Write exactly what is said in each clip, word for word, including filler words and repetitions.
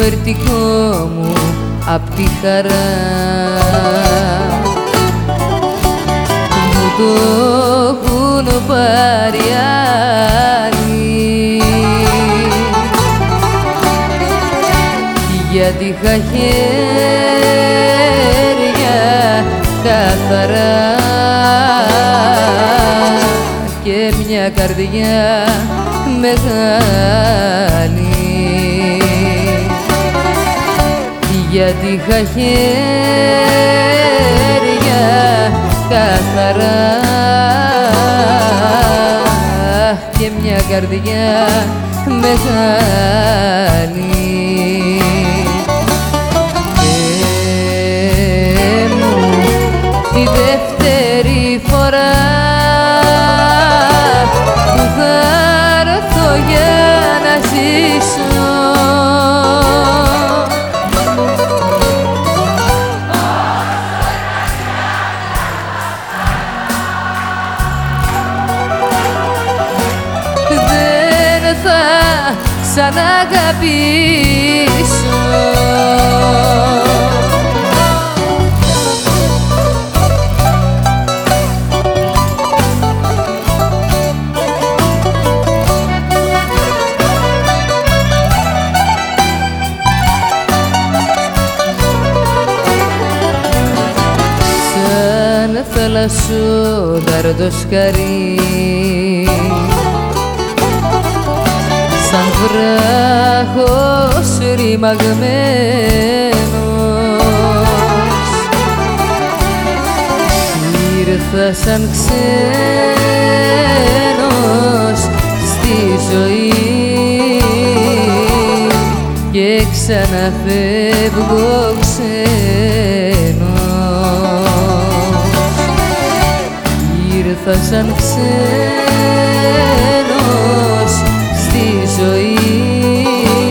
φερτικό μου απ' τη χαρά. Μου το έχουν πάρει άλλοι, γιατί είχα χέρια καθαρά και μια καρδιά μεγάλη, γιατί είχα χέρια καθαρά και μια καρδιά μεγάλη. Και μου τη δεύτερη φορά που θα έρθω για να ζήσω, θα ξαναγαπήσω. Σαν θαλασσόδαρδο σκαρί, σαν βράχος ρημαγμένος, ήρθα σαν ξένος στη ζωή και ξαναφεύγω ξένος. Ήρθα σαν ξένος στη ζωή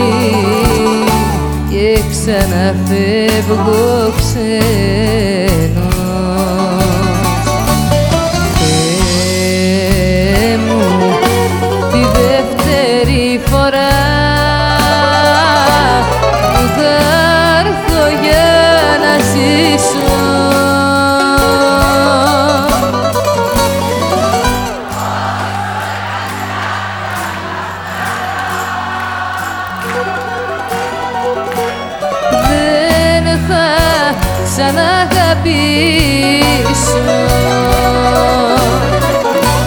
και ξαναφεύγω ξένος. Θεέ μου τη δεύτερη φορά που θα έρθω για να ζήσω, δεν θα ξαναγαπήσω.